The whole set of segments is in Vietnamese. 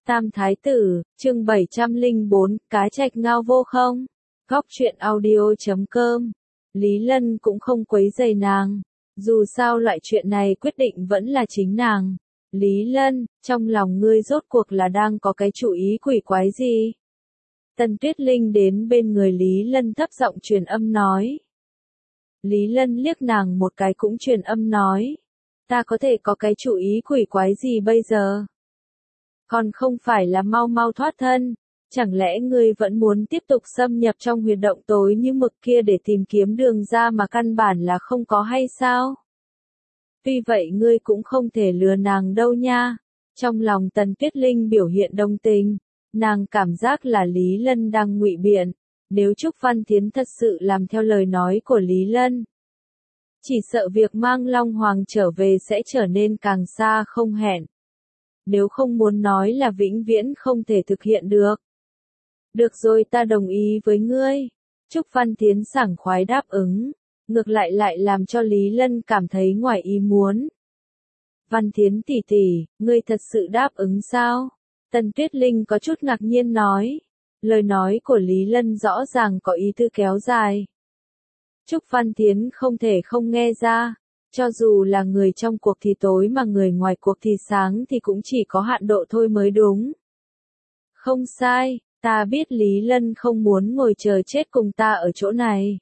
Tam Thái Tử, chương 704, cá trạch ngao vô không? Góc truyện audio.com. Lý Lân cũng không quấy rầy nàng. Dù sao loại chuyện này quyết định vẫn là chính nàng. Lý Lân, trong lòng ngươi rốt cuộc là đang có cái chủ ý quỷ quái gì? Tần Tuyết Linh đến bên người Lý Lân thấp giọng truyền âm nói. Lý Lân liếc nàng một cái cũng truyền âm nói. Ta có thể có cái chủ ý quỷ quái gì bây giờ? Còn không phải là mau mau thoát thân, chẳng lẽ ngươi vẫn muốn tiếp tục xâm nhập trong huyệt động tối như mực kia để tìm kiếm đường ra mà căn bản là không có hay sao? Tuy vậy ngươi cũng không thể lừa nàng đâu nha. Trong lòng Tần Tuyết Linh biểu hiện đồng tình, nàng cảm giác là Lý Lân đang ngụy biện, nếu Trúc Văn Thiến thật sự làm theo lời nói của Lý Lân. Chỉ sợ việc mang Long Hoàng trở về sẽ trở nên càng xa không hẹn. Nếu không muốn nói là vĩnh viễn không thể thực hiện được. Được rồi, ta đồng ý với ngươi. Trúc Văn Thiến sảng khoái đáp ứng, ngược lại làm cho Lý Lân cảm thấy ngoài ý muốn. Văn Thiến tỷ tỷ, ngươi thật sự đáp ứng sao? Tần Tuyết Linh có chút ngạc nhiên nói. Lời nói của Lý Lân rõ ràng có ý tư kéo dài. Trúc Văn Thiến không thể không nghe ra. Cho dù là người trong cuộc thì tối mà người ngoài cuộc thì sáng thì cũng chỉ có hạn độ thôi mới đúng. Không sai, ta biết Lý Lân không muốn ngồi chờ chết cùng ta ở chỗ này.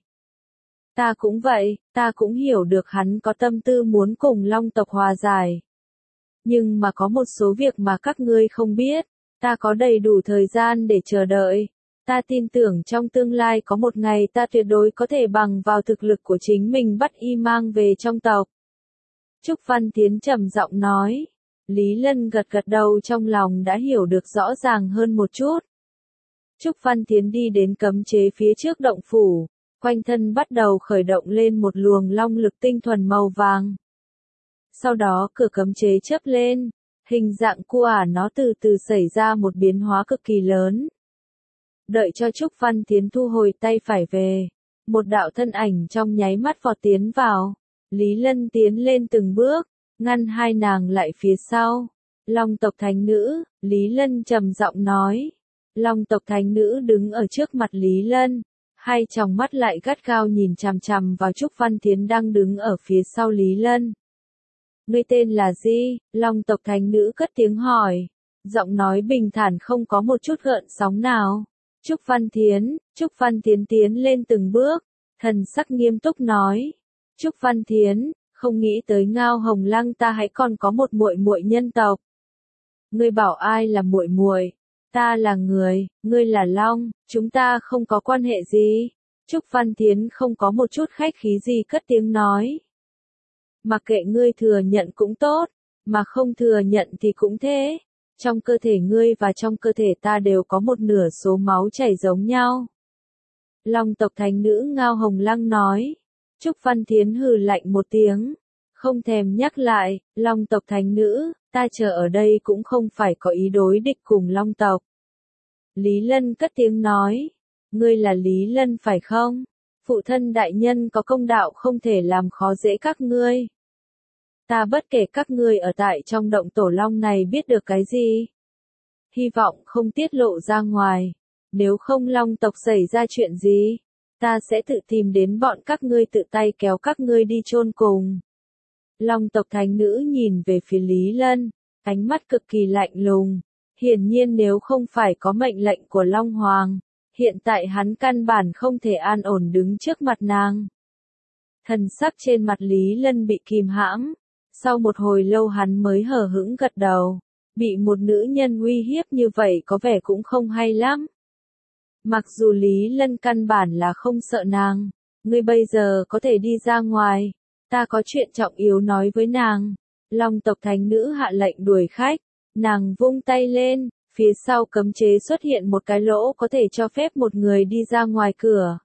Ta cũng vậy, ta cũng hiểu được hắn có tâm tư muốn cùng Long tộc hòa giải. Nhưng mà có một số việc mà các ngươi không biết, ta có đầy đủ thời gian để chờ đợi. Ta tin tưởng trong tương lai có một ngày ta tuyệt đối có thể bằng vào thực lực của chính mình bắt y mang về trong tộc. Trúc Văn Thiến trầm giọng nói. Lý Lân gật đầu, trong lòng đã hiểu được rõ ràng hơn một chút. Trúc Văn Thiến đi đến cấm chế phía trước động phủ, quanh thân bắt đầu khởi động lên một luồng long lực tinh thuần màu vàng. Sau đó cửa cấm chế chớp lên, hình dạng của nó từ từ xảy ra một biến hóa cực kỳ lớn. Đợi cho Trúc Văn Thiến thu hồi tay phải về, một đạo thân ảnh trong nháy mắt vọt tiến vào. Lý Lân tiến lên từng bước, ngăn hai nàng lại phía sau. Long tộc thánh nữ, Lý Lân trầm giọng nói. Long tộc thánh nữ đứng ở trước mặt Lý Lân, hai tròng mắt lại gắt gao nhìn chằm chằm vào Trúc Văn Thiến đang đứng ở phía sau Lý Lân. Ngươi tên là gì? Long tộc thánh nữ cất tiếng hỏi, giọng nói bình thản không có một chút gợn sóng nào. Trúc Văn Thiến tiến lên từng bước, thần sắc nghiêm túc nói. Trúc Văn Thiến, không nghĩ tới Ngao Hồng Lăng ta hãy còn có một muội muội nhân tộc. Ngươi bảo ai là muội muội? Ta là người, ngươi là long, chúng ta không có quan hệ gì. Trúc Văn Thiến không có một chút khách khí gì cất tiếng nói. Mặc kệ ngươi thừa nhận cũng tốt, mà không thừa nhận thì cũng thế. Trong cơ thể ngươi và trong cơ thể ta đều có một nửa số máu chảy giống nhau. Long tộc thánh nữ Ngao Hồng Lăng nói. Trúc Văn Thiến hừ lạnh một tiếng, không thèm nhắc lại. Long tộc thánh nữ, ta chờ ở đây cũng không phải có ý đối địch cùng Long tộc. Lý Lân cất tiếng nói. Ngươi là Lý Lân phải không? Phụ thân đại nhân có công đạo không thể làm khó dễ các ngươi. Ta bất kể các ngươi ở tại trong động tổ long này biết được cái gì. Hy vọng không tiết lộ ra ngoài. Nếu không Long tộc xảy ra chuyện gì, ta sẽ tự tìm đến bọn các ngươi tự tay kéo các ngươi đi chôn cùng. Long tộc thánh nữ nhìn về phía Lý Lân, ánh mắt cực kỳ lạnh lùng. Hiển nhiên nếu không phải có mệnh lệnh của Long Hoàng, hiện tại hắn căn bản không thể an ổn đứng trước mặt nàng. Thần sắc trên mặt Lý Lân bị kìm hãm. Sau một hồi lâu hắn mới hờ hững gật đầu. Bị một nữ nhân uy hiếp như vậy có vẻ cũng không hay lắm. Mặc dù Lý Lân căn bản là không sợ nàng. Ngươi bây giờ có thể đi ra ngoài. Ta có chuyện trọng yếu nói với nàng. Long tộc thánh nữ hạ lệnh đuổi khách. Nàng vung tay lên. Phía sau cấm chế xuất hiện một cái lỗ có thể cho phép một người đi ra ngoài cửa.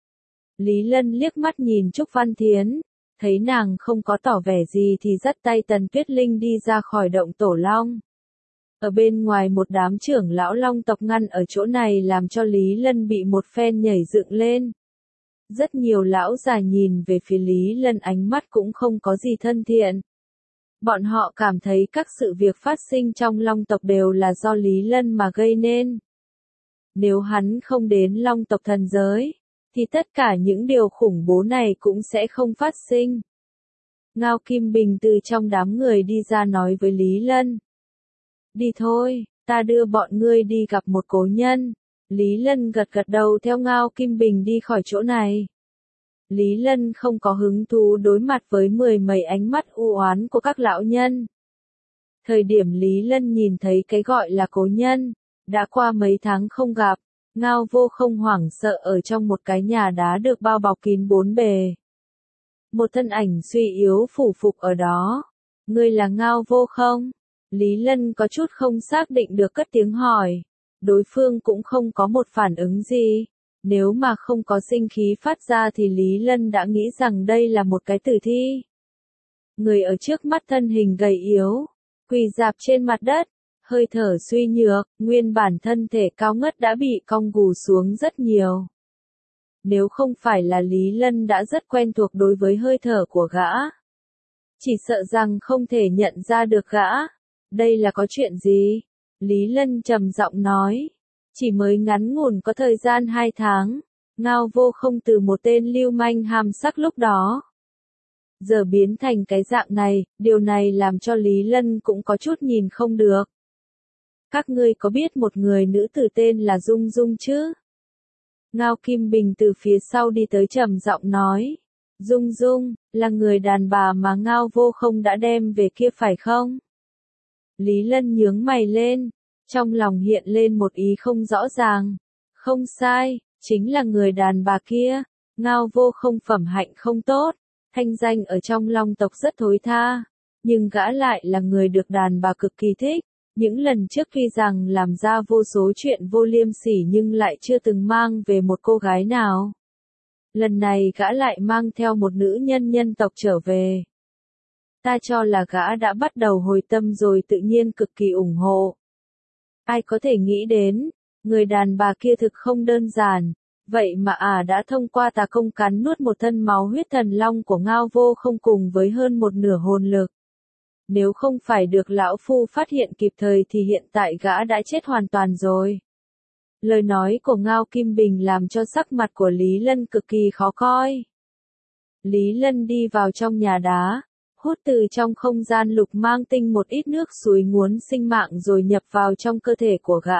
Lý Lân liếc mắt nhìn Trúc Văn Thiến. Thấy nàng không có tỏ vẻ gì thì dắt tay Tần Tuyết Linh đi ra khỏi động tổ long. Ở bên ngoài một đám trưởng lão Long tộc ngăn ở chỗ này làm cho Lý Lân bị một phen nhảy dựng lên. Rất nhiều lão già nhìn về phía Lý Lân ánh mắt cũng không có gì thân thiện. Bọn họ cảm thấy các sự việc phát sinh trong Long tộc đều là do Lý Lân mà gây nên. Nếu hắn không đến Long tộc thần giới, thì tất cả những điều khủng bố này cũng sẽ không phát sinh. Ngao Kim Bình từ trong đám người đi ra nói với Lý Lân. Đi thôi, ta đưa bọn ngươi đi gặp một cố nhân. Lý Lân gật gật đầu theo Ngao Kim Bình đi khỏi chỗ này. Lý Lân không có hứng thú đối mặt với mười mấy ánh mắt u oán của các lão nhân. Thời điểm Lý Lân nhìn thấy cái gọi là cố nhân, đã qua mấy tháng không gặp, Ngao Vô Không hoảng sợ ở trong một cái nhà đá được bao bọc kín bốn bề. Một thân ảnh suy yếu phủ phục ở đó. Ngươi là Ngao Vô Không? Lý Lân có chút không xác định được cất tiếng hỏi. Đối phương cũng không có một phản ứng gì. Nếu mà không có sinh khí phát ra thì Lý Lân đã nghĩ rằng đây là một cái tử thi. Người ở trước mắt thân hình gầy yếu, quỳ rạp trên mặt đất, hơi thở suy nhược, nguyên bản thân thể cao ngất đã bị cong gù xuống rất nhiều. Nếu không phải là Lý Lân đã rất quen thuộc đối với hơi thở của gã, chỉ sợ rằng không thể nhận ra được gã. Đây là có chuyện gì? Lý Lân trầm giọng nói. Chỉ mới ngắn ngủn có thời gian 2 tháng, Ngao Vô Không từ một tên lưu manh hàm sắc lúc đó giờ biến thành cái dạng này, điều này làm cho Lý Lân cũng có chút nhìn không được. Các ngươi có biết một người nữ tử tên là Dung Dung chứ? Ngao Kim Bình từ phía sau đi tới trầm giọng nói. Dung Dung, là người đàn bà mà Ngao Vô Không đã đem về kia phải không? Lý Lân nhướng mày lên, trong lòng hiện lên một ý không rõ ràng. Không sai, chính là người đàn bà kia. Ngao Vô Không phẩm hạnh không tốt, thanh danh ở trong Long tộc rất thối tha, nhưng gã lại là người được đàn bà cực kỳ thích. Những lần trước tuy rằng làm ra vô số chuyện vô liêm sỉ nhưng lại chưa từng mang về một cô gái nào. Lần này gã lại mang theo một nữ nhân nhân tộc trở về. Ta cho là gã đã bắt đầu hồi tâm rồi, tự nhiên cực kỳ ủng hộ. Ai có thể nghĩ đến, người đàn bà kia thực không đơn giản, vậy mà đã thông qua tà công cắn nuốt một thân máu huyết thần long của Ngao Vô Không cùng với hơn một nửa hồn lực. Nếu không phải được lão phu phát hiện kịp thời thì hiện tại gã đã chết hoàn toàn rồi. Lời nói của Ngao Kim Bình làm cho sắc mặt của Lý Lân cực kỳ khó coi. Lý Lân đi vào trong nhà đá, hút từ trong không gian lục mang tinh một ít nước suối nguồn sinh mạng rồi nhập vào trong cơ thể của gã,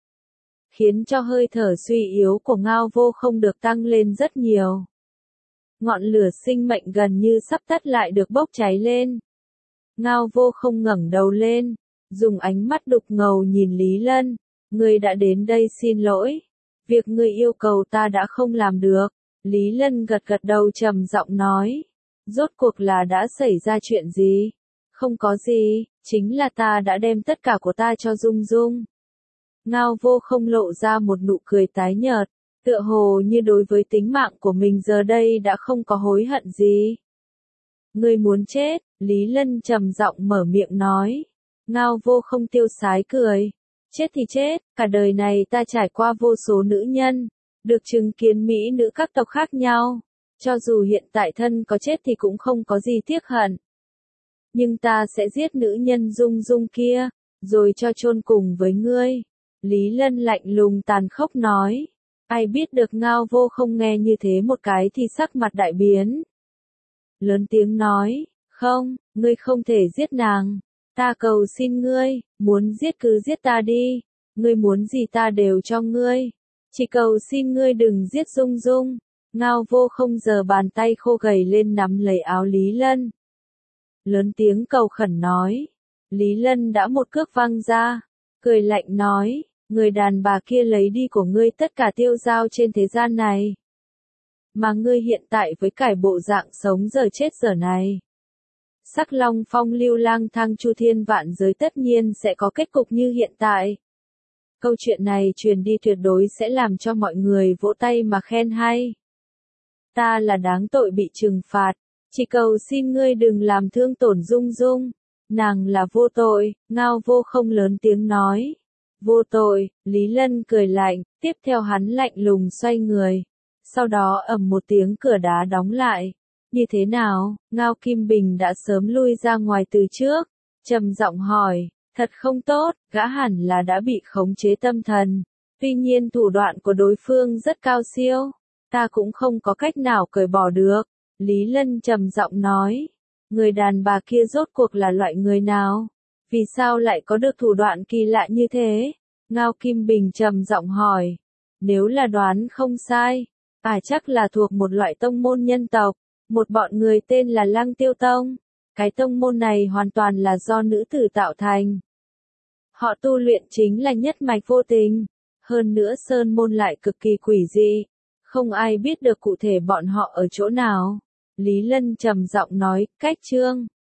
khiến cho hơi thở suy yếu của Ngao Vô Không được tăng lên rất nhiều. Ngọn lửa sinh mệnh gần như sắp tắt lại được bốc cháy lên. Ngao Vô Không ngẩng đầu lên, dùng ánh mắt đục ngầu nhìn Lý Lân. Ngươi đã đến đây xin lỗi. Việc ngươi yêu cầu ta đã không làm được. Lý Lân gật gật đầu trầm giọng nói. Rốt cuộc là đã xảy ra chuyện gì? Không có gì, chính là ta đã đem tất cả của ta cho Dung Dung. Ngao Vô Không lộ ra một nụ cười tái nhợt, tựa hồ như đối với tính mạng của mình giờ đây đã không có hối hận gì. Ngươi muốn chết, Lý Lân trầm giọng mở miệng nói. Ngao Vô Không tiêu sái cười. Chết thì chết, cả đời này ta trải qua vô số nữ nhân, được chứng kiến mỹ nữ các tộc khác nhau. Cho dù hiện tại thân có chết thì cũng không có gì tiếc hận. Nhưng ta sẽ giết nữ nhân Dung Dung kia, rồi cho chôn cùng với ngươi. Lý Lân lạnh lùng tàn khốc nói. Ai biết được Ngao Vô Không nghe như thế một cái thì sắc mặt đại biến. Lớn tiếng nói, không, ngươi không thể giết nàng. Ta cầu xin ngươi, muốn giết cứ giết ta đi. Ngươi muốn gì ta đều cho ngươi. Chỉ cầu xin ngươi đừng giết Dung Dung. Ngao Vô Không giờ bàn tay khô gầy lên nắm lấy áo Lý Lân. Lớn tiếng cầu khẩn nói. Lý Lân đã một cước văng ra, cười lạnh nói, người đàn bà kia lấy đi của ngươi tất cả tiêu dao trên thế gian này. Mà ngươi hiện tại với cải bộ dạng sống giờ chết giờ này. Sắc Long phong lưu lang thang chu thiên vạn giới tất nhiên sẽ có kết cục như hiện tại. Câu chuyện này truyền đi tuyệt đối sẽ làm cho mọi người vỗ tay mà khen hay. Ta là đáng tội bị trừng phạt, chỉ cầu xin ngươi đừng làm thương tổn Dung Dung. Nàng là vô tội, Ngao Vô Không lớn tiếng nói. Vô tội, Lý Lân cười lạnh, tiếp theo hắn lạnh lùng xoay người. Sau đó ầm một tiếng cửa đá đóng lại. Như thế nào? Ngao Kim Bình đã sớm lui ra ngoài từ trước, trầm giọng hỏi, thật không tốt, gã hẳn là đã bị khống chế tâm thần. Tuy nhiên thủ đoạn của đối phương rất cao siêu, ta cũng không có cách nào cởi bỏ được. Lý Lân trầm giọng nói, người đàn bà kia rốt cuộc là loại người nào? Vì sao lại có được thủ đoạn kỳ lạ như thế? Ngao Kim Bình trầm giọng hỏi, nếu là đoán không sai, chắc là thuộc một loại tông môn nhân tộc, một bọn người tên là Lăng Tiêu Tông. Cái tông môn này hoàn toàn là do nữ tử tạo thành. Họ tu luyện chính là nhất mạch vô tình, hơn nữa sơn môn lại cực kỳ quỷ dị, không ai biết được cụ thể bọn họ ở chỗ nào. Lý Lân trầm giọng nói, cách chương